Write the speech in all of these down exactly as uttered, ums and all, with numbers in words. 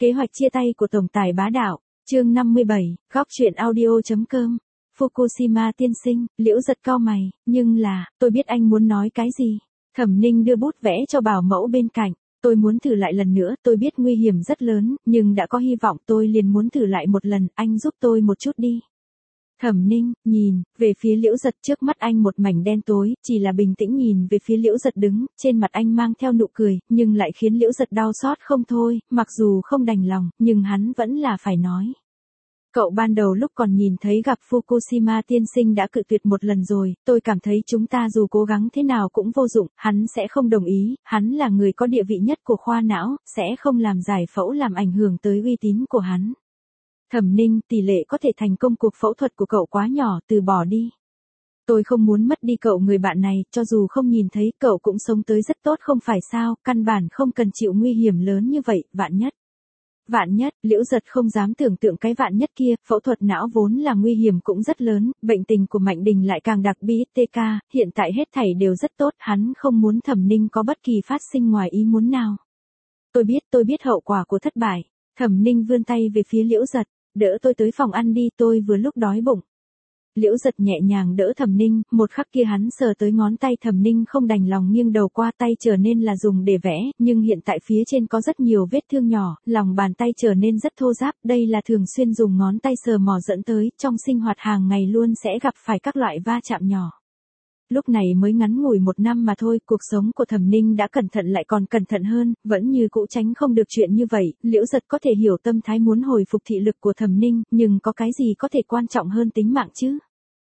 Kế hoạch chia tay của tổng tài bá đạo, chương năm mươi bảy, góc truyện audio.com. Fukushima tiên sinh, Liễu Giật cau mày, nhưng là, tôi biết anh muốn nói cái gì. Thẩm Ninh đưa bút vẽ cho bảo mẫu bên cạnh, tôi muốn thử lại lần nữa, tôi biết nguy hiểm rất lớn, nhưng đã có hy vọng tôi liền muốn thử lại một lần, anh giúp tôi một chút đi. Thẩm Ninh, nhìn, về phía Liễu Giật, trước mắt anh một mảnh đen tối, chỉ là bình tĩnh nhìn về phía Liễu Giật đứng, trên mặt anh mang theo nụ cười, nhưng lại khiến Liễu Giật đau xót không thôi, mặc dù không đành lòng, nhưng hắn vẫn là phải nói. Cậu ban đầu lúc còn nhìn thấy gặp Fukushima tiên sinh đã cự tuyệt một lần rồi, tôi cảm thấy chúng ta dù cố gắng thế nào cũng vô dụng, hắn sẽ không đồng ý, hắn là người có địa vị nhất của khoa não, sẽ không làm giải phẫu làm ảnh hưởng tới uy tín của hắn. Thẩm Ninh, tỷ lệ có thể thành công cuộc phẫu thuật của cậu quá nhỏ, từ bỏ đi. Tôi không muốn mất đi cậu người bạn này, cho dù không nhìn thấy cậu cũng sống tới rất tốt không phải sao, căn bản không cần chịu nguy hiểm lớn như vậy, vạn nhất. Vạn nhất, Liễu Giật không dám tưởng tượng cái vạn nhất kia, phẫu thuật não vốn là nguy hiểm cũng rất lớn, bệnh tình của Mạnh Đình lại càng đặc biệt tê ca, hiện tại hết thảy đều rất tốt, hắn không muốn Thẩm Ninh có bất kỳ phát sinh ngoài ý muốn nào. Tôi biết, tôi biết hậu quả của thất bại. Thẩm Ninh vươn tay về phía Liễu Giật, đỡ tôi tới phòng ăn đi, tôi vừa lúc đói bụng. Liễu Giật nhẹ nhàng đỡ Thẩm Ninh, một khắc kia hắn sờ tới ngón tay Thẩm Ninh không đành lòng nghiêng đầu qua, tay trở nên là dùng để vẽ, nhưng hiện tại phía trên có rất nhiều vết thương nhỏ, lòng bàn tay trở nên rất thô ráp, đây là thường xuyên dùng ngón tay sờ mò dẫn tới, trong sinh hoạt hàng ngày luôn sẽ gặp phải các loại va chạm nhỏ. Lúc này mới ngắn ngủi một năm mà thôi, cuộc sống của Thẩm Ninh đã cẩn thận lại còn cẩn thận hơn, vẫn như cũ tránh không được chuyện như vậy, Liễu Giật có thể hiểu tâm thái muốn hồi phục thị lực của Thẩm Ninh, nhưng có cái gì có thể quan trọng hơn tính mạng chứ?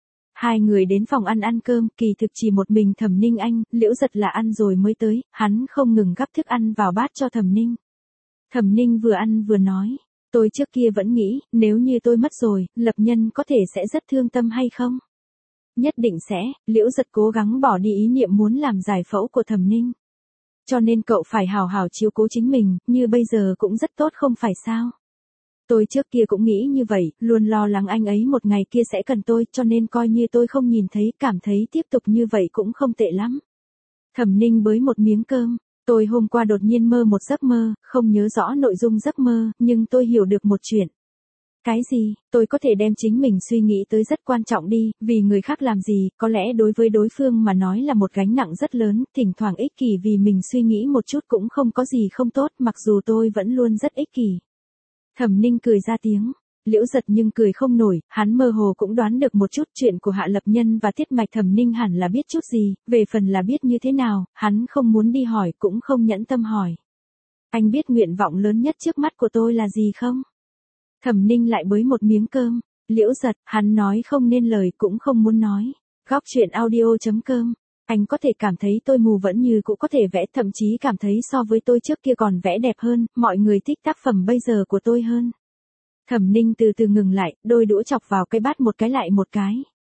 Hai người đến phòng ăn ăn cơm, kỳ thực chỉ một mình Thẩm Ninh anh, Liễu Giật là ăn rồi mới tới, hắn không ngừng gắp thức ăn vào bát cho Thẩm Ninh. Thẩm Ninh vừa ăn vừa nói, tôi trước kia vẫn nghĩ, nếu như tôi mất rồi, Lập Nhân có thể sẽ rất thương tâm hay không? Nhất định sẽ, Liễu Giật cố gắng bỏ đi ý niệm muốn làm giải phẫu của Thẩm Ninh. Cho nên cậu phải hào hào chiếu cố chính mình, như bây giờ cũng rất tốt không phải sao? Tôi trước kia cũng nghĩ như vậy, luôn lo lắng anh ấy một ngày kia sẽ cần tôi, cho nên coi như tôi không nhìn thấy, cảm thấy tiếp tục như vậy cũng không tệ lắm. Thẩm Ninh bới một miếng cơm, tôi hôm qua đột nhiên mơ một giấc mơ, không nhớ rõ nội dung giấc mơ, nhưng tôi hiểu được một chuyện. Cái gì, tôi có thể đem chính mình suy nghĩ tới rất quan trọng đi, vì người khác làm gì, có lẽ đối với đối phương mà nói là một gánh nặng rất lớn, thỉnh thoảng ích kỷ vì mình suy nghĩ một chút cũng không có gì không tốt, mặc dù tôi vẫn luôn rất ích kỷ. Thẩm Ninh cười ra tiếng, Liễu Giật nhưng cười không nổi, hắn mơ hồ cũng đoán được một chút chuyện của Hạ Lập Nhân và Tiết Mạch. Thẩm Ninh hẳn là biết chút gì, về phần là biết như thế nào, hắn không muốn đi hỏi cũng không nhẫn tâm hỏi. Anh biết nguyện vọng lớn nhất trước mắt của tôi là gì không? Thẩm Ninh lại bới một miếng cơm, Liễu Giật, hắn nói không nên lời cũng không muốn nói. Góc truyện audio.com. Anh có thể cảm thấy tôi mù vẫn như cũ có thể vẽ, thậm chí cảm thấy so với tôi trước kia còn vẽ đẹp hơn, mọi người thích tác phẩm bây giờ của tôi hơn. Thẩm Ninh từ từ ngừng lại, đôi đũa chọc vào cái bát một cái lại một cái.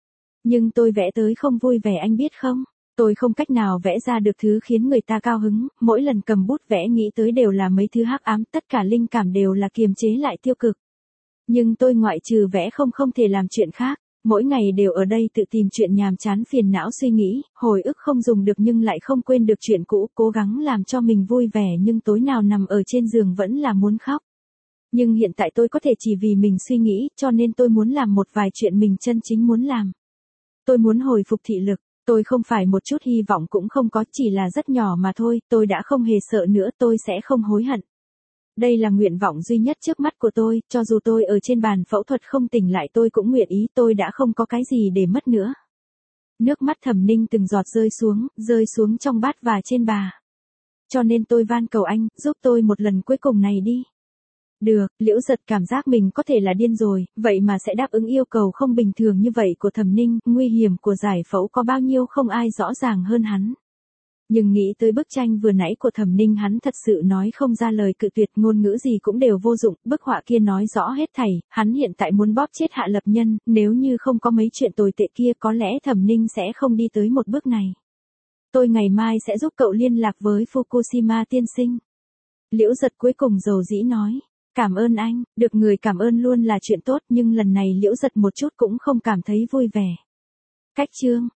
Nhưng tôi vẽ tới không vui vẻ anh biết không? Tôi không cách nào vẽ ra được thứ khiến người ta cao hứng, mỗi lần cầm bút vẽ nghĩ tới đều là mấy thứ hắc ám, tất cả linh cảm đều là kiềm chế lại tiêu cực. Nhưng tôi ngoại trừ vẽ không không thể làm chuyện khác. Mỗi ngày đều ở đây tự tìm chuyện nhàm chán phiền não suy nghĩ, hồi ức không dùng được nhưng lại không quên được chuyện cũ, cố gắng làm cho mình vui vẻ nhưng tối nào nằm ở trên giường vẫn là muốn khóc. Nhưng hiện tại tôi có thể chỉ vì mình suy nghĩ, cho nên tôi muốn làm một vài chuyện mình chân chính muốn làm. Tôi muốn hồi phục thị lực, tôi không phải một chút hy vọng cũng không có, chỉ là rất nhỏ mà thôi, tôi đã không hề sợ nữa, tôi sẽ không hối hận. Đây là nguyện vọng duy nhất trước mắt của tôi, cho dù tôi ở trên bàn phẫu thuật không tỉnh lại tôi cũng nguyện ý, tôi đã không có cái gì để mất nữa. Nước mắt Thẩm Ninh từng giọt rơi xuống, rơi xuống trong bát và trên bà. Cho nên tôi van cầu anh, giúp tôi một lần cuối cùng này đi. Được, Liễu Giật cảm giác mình có thể là điên rồi, vậy mà sẽ đáp ứng yêu cầu không bình thường như vậy của Thẩm Ninh, nguy hiểm của giải phẫu có bao nhiêu không ai rõ ràng hơn hắn. Nhưng nghĩ tới bức tranh vừa nãy của Thẩm Ninh hắn thật sự nói không ra lời cự tuyệt, ngôn ngữ gì cũng đều vô dụng, bức họa kia nói rõ hết thảy, hắn hiện tại muốn bóp chết Hạ Lập Nhân, nếu như không có mấy chuyện tồi tệ kia có lẽ Thẩm Ninh sẽ không đi tới một bước này. Tôi ngày mai sẽ giúp cậu liên lạc với Fukushima tiên sinh. Liễu Giật cuối cùng dầu dĩ nói, cảm ơn anh, được người cảm ơn luôn là chuyện tốt nhưng lần này Liễu Giật một chút cũng không cảm thấy vui vẻ. Cách chương